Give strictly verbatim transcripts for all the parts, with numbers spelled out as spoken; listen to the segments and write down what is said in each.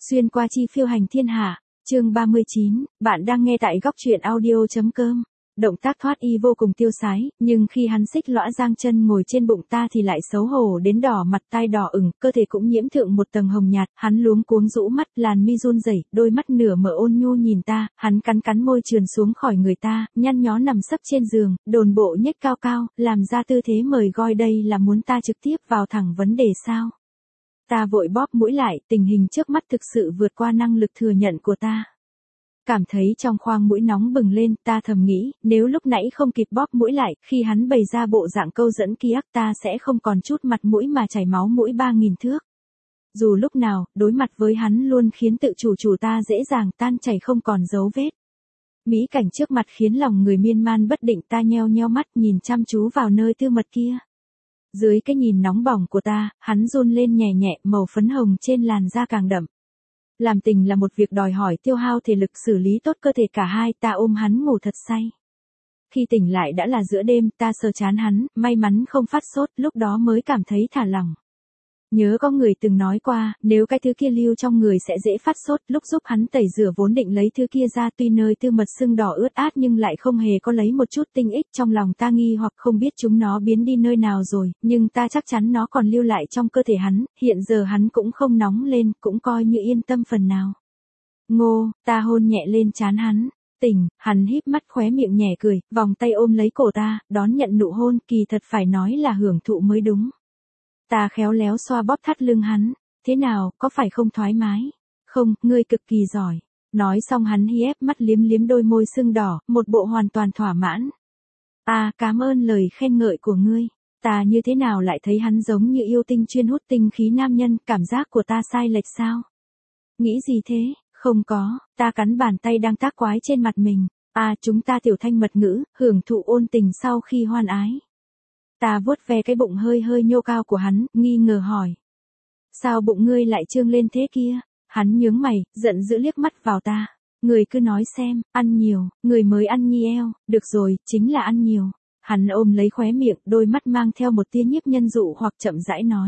Xuyên qua chi phiêu hành thiên hạ, chương ba mươi chín, bạn đang nghe tại góc truyện audio.com. Động tác thoát y vô cùng tiêu sái, nhưng khi hắn xích lõa giang chân ngồi trên bụng ta thì lại xấu hổ đến đỏ mặt tai đỏ ửng, cơ thể cũng nhiễm thượng một tầng hồng nhạt, hắn luống cuống rũ mắt, làn mi run rẩy, đôi mắt nửa mở ôn nhu nhìn ta, hắn cắn cắn môi trườn xuống khỏi người ta, nhăn nhó nằm sấp trên giường, đồn bộ nhếch cao cao, làm ra tư thế mời gọi, đây là muốn ta trực tiếp vào thẳng vấn đề sao? Ta vội bóp mũi lại, tình hình trước mắt thực sự vượt qua năng lực thừa nhận của ta. Cảm thấy trong khoang mũi nóng bừng lên, ta thầm nghĩ, nếu lúc nãy không kịp bóp mũi lại, khi hắn bày ra bộ dạng câu dẫn kia, ta sẽ không còn chút mặt mũi mà chảy máu mũi ba nghìn thước. Dù lúc nào, đối mặt với hắn luôn khiến tự chủ chủ ta dễ dàng tan chảy không còn dấu vết. Mỹ cảnh trước mặt khiến lòng người miên man bất định, ta nheo nheo mắt nhìn chăm chú vào nơi tư mật kia. Dưới cái nhìn nóng bỏng của ta, hắn run lên nhẹ nhẹ, màu phấn hồng trên làn da càng đậm. Làm tình là một việc đòi hỏi tiêu hao thể lực, xử lý tốt cơ thể cả hai, ta ôm hắn ngủ thật say. Khi tỉnh lại đã là giữa đêm, ta sờ trán hắn, may mắn không phát sốt, lúc đó mới cảm thấy thả lỏng. Nhớ có người từng nói qua, nếu cái thứ kia lưu trong người sẽ dễ phát sốt, lúc giúp hắn tẩy rửa vốn định lấy thứ kia ra, tuy nơi tư mật sưng đỏ ướt át nhưng lại không hề có lấy một chút tinh ích, trong lòng ta nghi hoặc không biết chúng nó biến đi nơi nào rồi, nhưng ta chắc chắn nó còn lưu lại trong cơ thể hắn, hiện giờ hắn cũng không nóng lên, cũng coi như yên tâm phần nào. Ngô, ta hôn nhẹ lên trán hắn. Tỉnh, hắn híp mắt khóe miệng nhẹ cười, vòng tay ôm lấy cổ ta, đón nhận nụ hôn, kỳ thật phải nói là hưởng thụ mới đúng. Ta khéo léo xoa bóp thắt lưng hắn, thế nào, có phải không thoải mái? Không, ngươi cực kỳ giỏi. Nói xong hắn hi ép mắt liếm liếm đôi môi sưng đỏ, một bộ hoàn toàn thỏa mãn. À, cảm ơn lời khen ngợi của ngươi. Ta như thế nào lại thấy hắn giống như yêu tinh chuyên hút tinh khí nam nhân, cảm giác của ta sai lệch sao? Nghĩ gì thế? Không có, ta cắn bàn tay đang tác quái trên mặt mình. À, chúng ta tiểu thanh mật ngữ, hưởng thụ ôn tình sau khi hoan ái. Ta vuốt ve cái bụng hơi hơi nhô cao của hắn, nghi ngờ hỏi. Sao bụng ngươi lại trương lên thế kia? Hắn nhướng mày, giận dữ liếc mắt vào ta. Người cứ nói xem, ăn nhiều, người mới ăn nhi eo, được rồi, chính là ăn nhiều. Hắn ôm lấy khóe miệng, đôi mắt mang theo một tia nhiếp nhân dụ hoặc chậm rãi nói.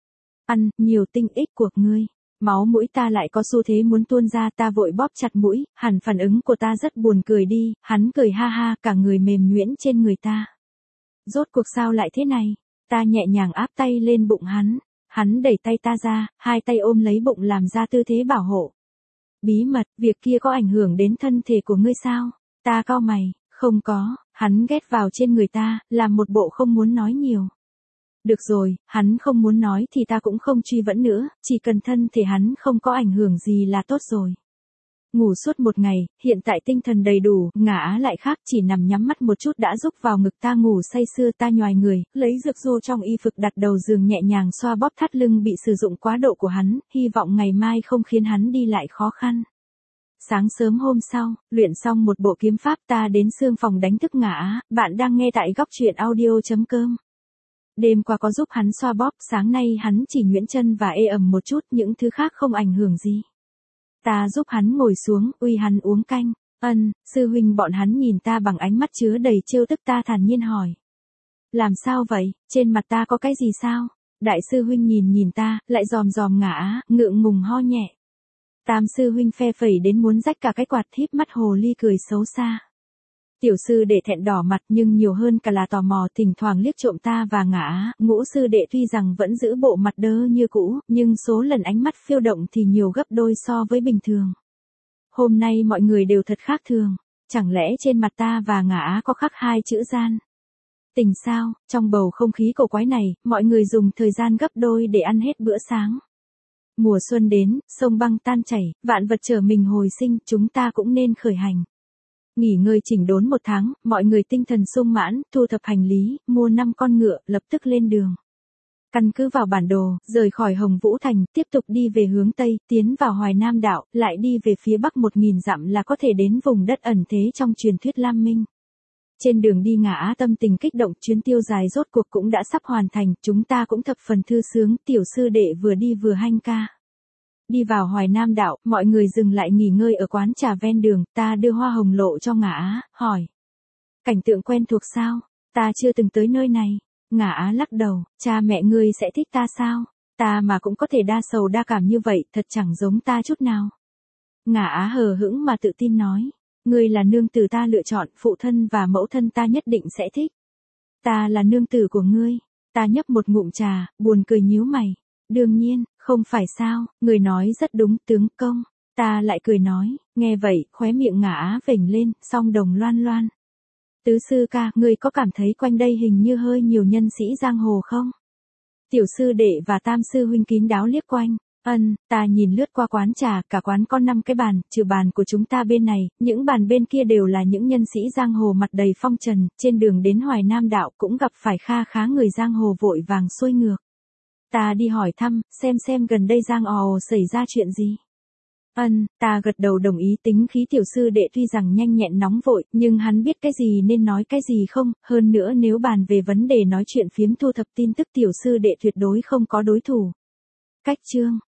Ăn, nhiều tinh ích của ngươi. Máu mũi ta lại có xu thế muốn tuôn ra, ta vội bóp chặt mũi, hẳn phản ứng của ta rất buồn cười đi, hắn cười ha ha, cả người mềm nhuyễn trên người ta. Rốt cuộc sao lại thế này? Ta nhẹ nhàng áp tay lên bụng hắn, hắn đẩy tay ta ra, hai tay ôm lấy bụng làm ra tư thế bảo hộ. Bí mật, việc kia có ảnh hưởng đến thân thể của ngươi sao? Ta cau mày, không có, hắn ghét vào trên người ta, làm một bộ không muốn nói nhiều. Được rồi, hắn không muốn nói thì ta cũng không truy vấn nữa, chỉ cần thân thể hắn không có ảnh hưởng gì là tốt rồi. Ngủ suốt một ngày, hiện tại tinh thần đầy đủ, ngả á lại khác, chỉ nằm nhắm mắt một chút đã rúc vào ngực ta ngủ say sưa, ta nhoài người, lấy dược dô trong y phục đặt đầu giường nhẹ nhàng xoa bóp thắt lưng bị sử dụng quá độ của hắn, hy vọng ngày mai không khiến hắn đi lại khó khăn. Sáng sớm hôm sau, luyện xong một bộ kiếm pháp ta đến xương phòng đánh thức ngả á, bạn đang nghe tại góc truyện audio.com. Đêm qua có giúp hắn xoa bóp, sáng nay hắn chỉ nhuyễn chân và ê ẩm một chút, những thứ khác không ảnh hưởng gì. Ta giúp hắn ngồi xuống, uy hắn uống canh. Ân, sư huynh bọn hắn nhìn ta bằng ánh mắt chứa đầy trêu tức, ta thản nhiên hỏi. Làm sao vậy, trên mặt ta có cái gì sao? Đại sư huynh nhìn nhìn ta, lại dòm dòm ngả, ngượng ngùng ho nhẹ. Tam sư huynh phe phẩy đến muốn rách cả cái quạt, híp mắt hồ ly cười xấu xa. Tiểu sư đệ thẹn đỏ mặt nhưng nhiều hơn cả là tò mò, thỉnh thoảng liếc trộm ta và ngả. Ngũ sư đệ tuy rằng vẫn giữ bộ mặt đơ như cũ, nhưng số lần ánh mắt phiêu động thì nhiều gấp đôi so với bình thường. Hôm nay mọi người đều thật khác thường, chẳng lẽ trên mặt ta và ngả có khắc hai chữ gian? Tình sao, trong bầu không khí cổ quái này, mọi người dùng thời gian gấp đôi để ăn hết bữa sáng. Mùa xuân đến, sông băng tan chảy, vạn vật trở mình hồi sinh, chúng ta cũng nên khởi hành. Nghỉ ngơi chỉnh đốn một tháng, mọi người tinh thần sung mãn, thu thập hành lý, mua năm con ngựa, lập tức lên đường. Căn cứ vào bản đồ, rời khỏi Hồng Vũ Thành, tiếp tục đi về hướng Tây, tiến vào Hoài Nam Đạo, lại đi về phía Bắc một nghìn dặm là có thể đến vùng đất ẩn thế trong truyền thuyết Lam Minh. Trên đường đi ngả tâm tình kích động, chuyến tiêu dài rốt cuộc cũng đã sắp hoàn thành, chúng ta cũng thập phần thư sướng, tiểu sư đệ vừa đi vừa hanh ca. Đi vào Hoài Nam Đạo, mọi người dừng lại nghỉ ngơi ở quán trà ven đường, ta đưa hoa hồng lộ cho ngả, hỏi. Cảnh tượng quen thuộc sao? Ta chưa từng tới nơi này. Ngả lắc đầu, cha mẹ ngươi sẽ thích ta sao? Ta mà cũng có thể đa sầu đa cảm như vậy, thật chẳng giống ta chút nào. Ngả Á hờ hững mà tự tin nói. Ngươi là nương tử ta lựa chọn, phụ thân và mẫu thân ta nhất định sẽ thích. Ta là nương tử của ngươi. Ta nhấp một ngụm trà, buồn cười nhíu mày. Đương nhiên, không phải sao, người nói rất đúng, tướng công. Ta lại cười nói, nghe vậy, khóe miệng Ngả Á vểnh lên, song đồng loan loan. Tứ sư ca, ngươi có cảm thấy quanh đây hình như hơi nhiều nhân sĩ giang hồ không? Tiểu sư đệ và tam sư huynh kín đáo liếc quanh. Ân, ta nhìn lướt qua quán trà, cả quán có năm cái bàn, trừ bàn của chúng ta bên này, những bàn bên kia đều là những nhân sĩ giang hồ mặt đầy phong trần, trên đường đến Hoài Nam đạo cũng gặp phải kha khá người giang hồ vội vàng xuôi ngược. Ta đi hỏi thăm, xem xem gần đây giang ò xảy ra chuyện gì. Ân, ta gật đầu đồng ý, tính khí tiểu sư đệ tuy rằng nhanh nhẹn nóng vội, nhưng hắn biết cái gì nên nói cái gì không, hơn nữa nếu bàn về vấn đề nói chuyện phiếm thu thập tin tức tiểu sư đệ tuyệt đối không có đối thủ. Cách chương